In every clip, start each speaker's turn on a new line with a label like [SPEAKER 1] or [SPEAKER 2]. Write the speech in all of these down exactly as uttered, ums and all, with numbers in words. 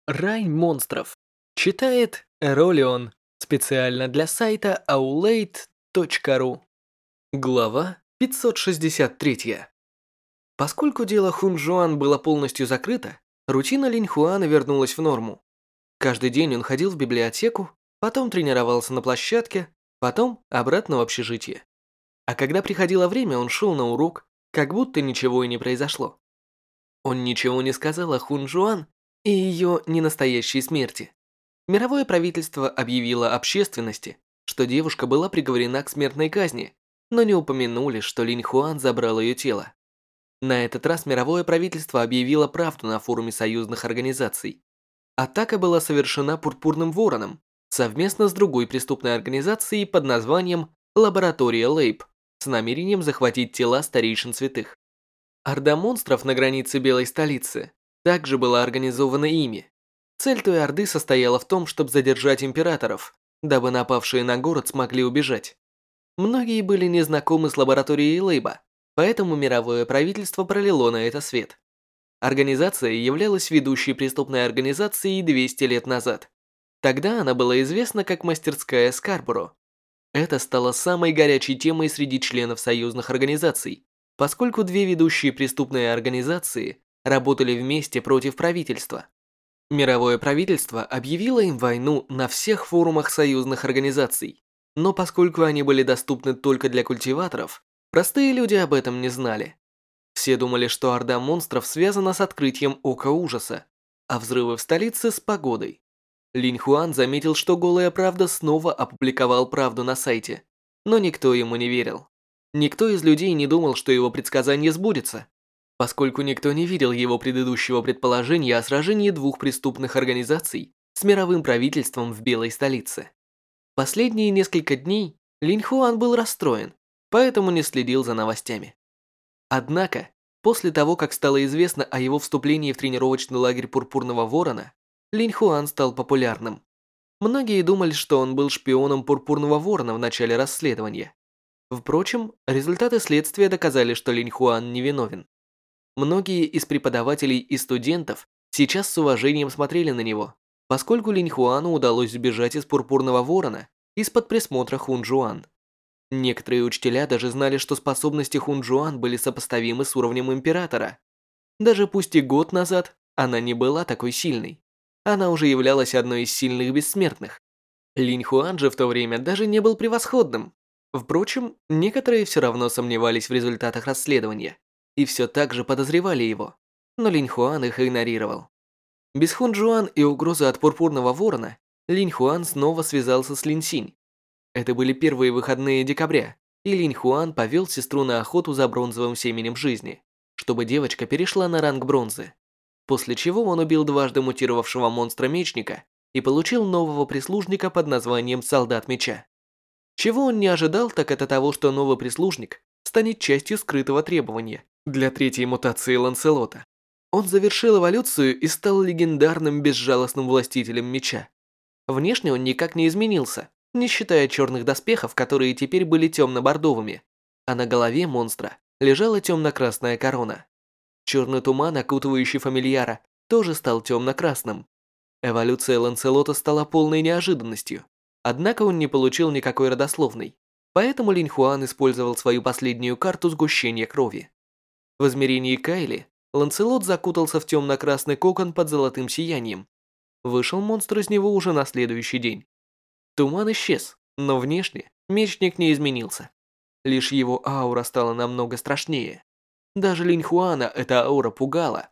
[SPEAKER 1] Рай монстров. Читает Эролион. Специально для сайта аулейт точка ру. Глава пятьсот шестьдесят три. Поскольку дело Хунжуан было полностью закрыто, рутина Линьхуана вернулась в норму. Каждый день он ходил в библиотеку, потом тренировался на площадке, потом обратно в общежитие. А когда приходило время, он шел на урок, как будто ничего и не произошло. Он ничего не сказал о Хунжуан и ее ненастоящей смерти. Мировое правительство объявило общественности, что девушка была приговорена к смертной казни, но не упомянули, что Линьхуан забрал ее тело. На этот раз мировое правительство объявило правду на форуме союзных организаций. Атака была совершена Пурпурным Вороном совместно с другой преступной организацией под названием «Лаборатория Лейб» с намерением захватить тела старейшин святых. Орда монстров на границе Белой столицы также была организована ими. Цель той орды состояла в том, чтобы задержать императоров, дабы напавшие на город смогли убежать. Многие были незнакомы с лабораторией Лейба, поэтому мировое правительство пролило на это свет. Организация являлась ведущей преступной организацией двести лет назад. Тогда она была известна как мастерская Скарборо. Это стало самой горячей темой среди членов союзных организаций, поскольку две ведущие преступные организации работали вместе против правительства. Мировое правительство объявило им войну на всех форумах союзных организаций, но поскольку они были доступны только для культиваторов, простые люди об этом не знали. Все думали, что орда монстров связана с открытием Ока Ужаса, а взрывы в столице с погодой. Линьхуан заметил, что Голая Правда снова опубликовал правду на сайте, но никто ему не верил. Никто из людей не думал, что его предсказание сбудется, поскольку никто не видел его предыдущего предположения о сражении двух преступных организаций с мировым правительством в Белой столице. Последние несколько дней Линьхуан был расстроен, поэтому не следил за новостями. Однако, после того, как стало известно о его вступлении в тренировочный лагерь Пурпурного Ворона, Линьхуан стал популярным. Многие думали, что он был шпионом Пурпурного Ворона в начале расследования. Впрочем, результаты следствия доказали, что Линьхуан невиновен. Многие из преподавателей и студентов сейчас с уважением смотрели на него, поскольку Линьхуану удалось сбежать из Пурпурного Ворона из-под присмотра Хунжуан. Некоторые учителя даже знали, что способности Хунжуан были сопоставимы с уровнем Императора. Даже пусть и год назад она не была такой сильной, она уже являлась одной из сильных бессмертных. Линьхуан же в то время даже не был превосходным. Впрочем, некоторые все равно сомневались в результатах расследования и все так же подозревали его, но Линьхуан их игнорировал. Без Хунжуан и угрозы от Пурпурного Ворона, Линьхуан снова связался с Линсинь. Это были первые выходные декабря, и Линьхуан повел сестру на охоту за бронзовым семенем жизни, чтобы девочка перешла на ранг бронзы. После чего он убил дважды мутировавшего монстра-мечника и получил нового прислужника под названием Солдат Меча. Чего он не ожидал, так это того, что новый прислужник станет частью скрытого требования для третьей мутации Ланселота. Он завершил эволюцию и стал легендарным безжалостным властителем меча. Внешне он никак не изменился, не считая черных доспехов, которые теперь были темно-бордовыми, а на голове монстра лежала темно-красная корона. Черный туман, окутывающий фамильяра, тоже стал темно-красным. Эволюция Ланселота стала полной неожиданностью, однако он не получил никакой родословной, поэтому Линьхуан использовал свою последнюю карту сгущения крови. В измерении Кайли Ланселот закутался в темно-красный кокон под золотым сиянием. Вышел монстр из него уже на следующий день. Туман исчез, но внешне мечник не изменился. Лишь его аура стала намного страшнее. Даже Линьхуана эта аура пугала.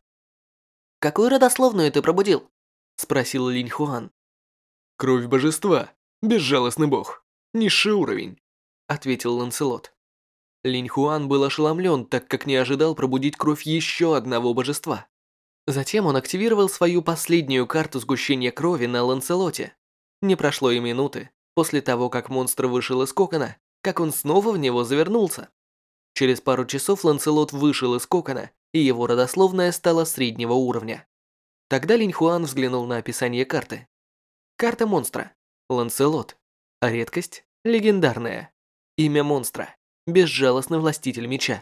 [SPEAKER 1] «Какую родословную ты пробудил?» – спросил Линьхуан.
[SPEAKER 2] «Кровь божества, безжалостный бог, низший уровень»,
[SPEAKER 1] – ответил Ланселот. Линьхуан был ошеломлен, так как не ожидал пробудить кровь еще одного божества. Затем он активировал свою последнюю карту сгущения крови на Ланселоте. Не прошло и минуты после того, как монстр вышел из кокона, как он снова в него завернулся. Через пару часов Ланселот вышел из кокона, и его родословная стала среднего уровня. Тогда Линьхуан взглянул на описание карты. Карта монстра. Ланселот. Редкость. Легендарная. Имя монстра. Безжалостный властитель меча.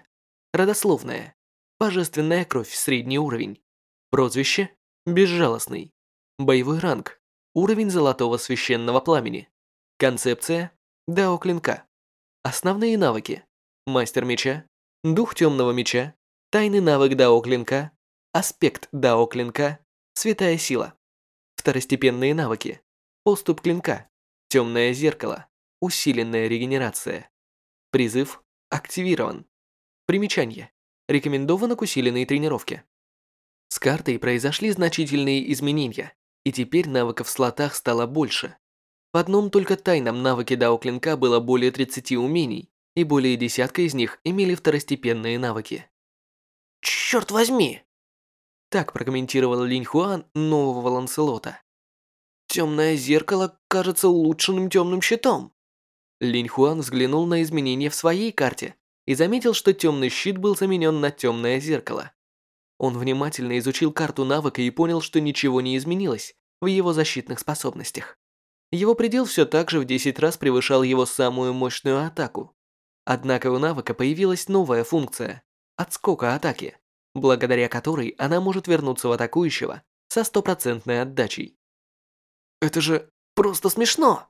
[SPEAKER 1] Родословная. Божественная кровь, средний уровень. Прозвище. Безжалостный. Боевой ранг. Уровень золотого священного пламени. Концепция Дао клинка. Основные навыки. Мастер меча, дух темного меча, тайный навык Дао клинка, аспект Дао клинка, святая сила. Второстепенные навыки. Поступ клинка, темное зеркало, усиленная регенерация. Призыв активирован. Примечание. Рекомендовано к усиленной тренировке. С картой произошли значительные изменения, и теперь навыков в слотах стало больше. В одном только тайном навыке Дао клинка было более тридцати умений, и более десятка из них имели второстепенные навыки.
[SPEAKER 3] Черт возьми!
[SPEAKER 1] Так прокомментировал Линь Хуан нового Ланселота.
[SPEAKER 3] Темное зеркало кажется улучшенным темным щитом.
[SPEAKER 1] Линь Хуан взглянул на изменения в своей карте и заметил, что темный щит был заменен на темное зеркало. Он внимательно изучил карту навыка и понял, что ничего не изменилось в его защитных способностях. Его предел все так же в десять раз превышал его самую мощную атаку. Однако у навыка появилась новая функция – отскока атаки, благодаря которой она может вернуться в атакующего со стопроцентной отдачей.
[SPEAKER 3] Это же просто смешно!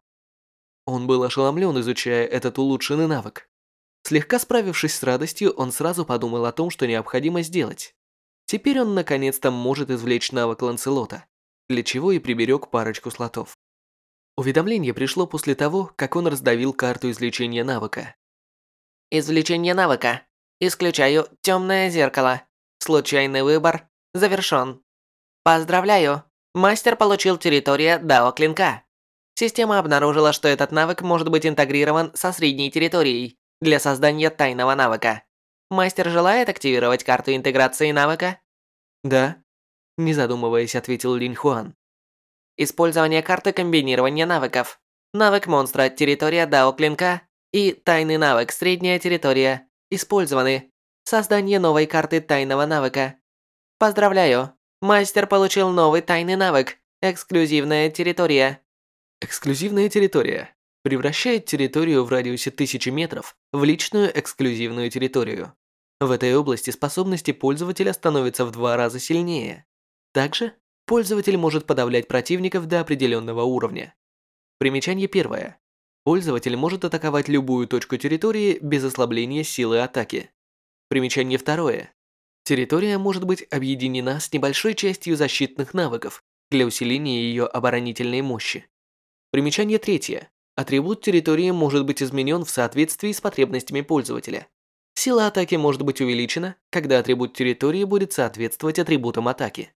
[SPEAKER 1] Он был ошеломлен, изучая этот улучшенный навык. Слегка справившись с радостью, он сразу подумал о том, что необходимо сделать. Теперь он наконец-то может извлечь навык Ланселота, для чего и приберег парочку слотов. Уведомление пришло после того, как он раздавил карту извлечения навыка.
[SPEAKER 3] Извлечение навыка. Исключаю темное зеркало. Случайный выбор завершен. Поздравляю! Мастер получил территорию Дао клинка. Система обнаружила, что этот навык может быть интегрирован со средней территорией для создания тайного навыка. Мастер желает активировать карту интеграции навыка?
[SPEAKER 1] Да, не задумываясь, ответил Линь Хуан.
[SPEAKER 3] Использование карты комбинирования навыков. Навык монстра территория Дао клинка и тайный навык средняя территория использованы. Создание новой карты тайного навыка. Поздравляю! Мастер получил новый тайный навык эксклюзивная территория.
[SPEAKER 1] Эксклюзивная территория превращает территорию в радиусе тысячи метров в личную эксклюзивную территорию. В этой области способности пользователя становятся в два раза сильнее. Также пользователь может подавлять противников до определенного уровня. Примечание первое. Пользователь может атаковать любую точку территории без ослабления силы атаки. Примечание второе. Территория может быть объединена с небольшой частью защитных навыков для усиления ее оборонительной мощи. Примечание третье. Атрибут территории может быть изменен в соответствии с потребностями пользователя. Сила атаки может быть увеличена, когда атрибут территории будет соответствовать атрибутам атаки.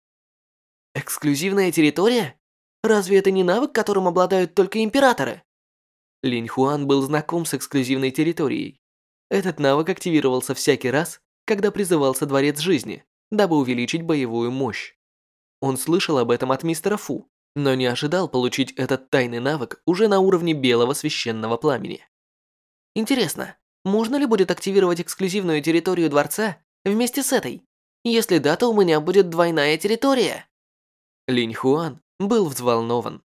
[SPEAKER 3] Эксклюзивная территория? Разве это не навык, которым обладают только императоры?
[SPEAKER 1] Линь Хуан был знаком с эксклюзивной территорией. Этот навык активировался всякий раз, когда призывался Дворец Жизни, дабы увеличить боевую мощь. Он слышал об этом от мистера Фу, но не ожидал получить этот тайный навык уже на уровне белого священного пламени.
[SPEAKER 3] Интересно, можно ли будет активировать эксклюзивную территорию дворца вместе с этой? Если да, то у меня будет двойная территория.
[SPEAKER 1] Линь Хуан был взволнован.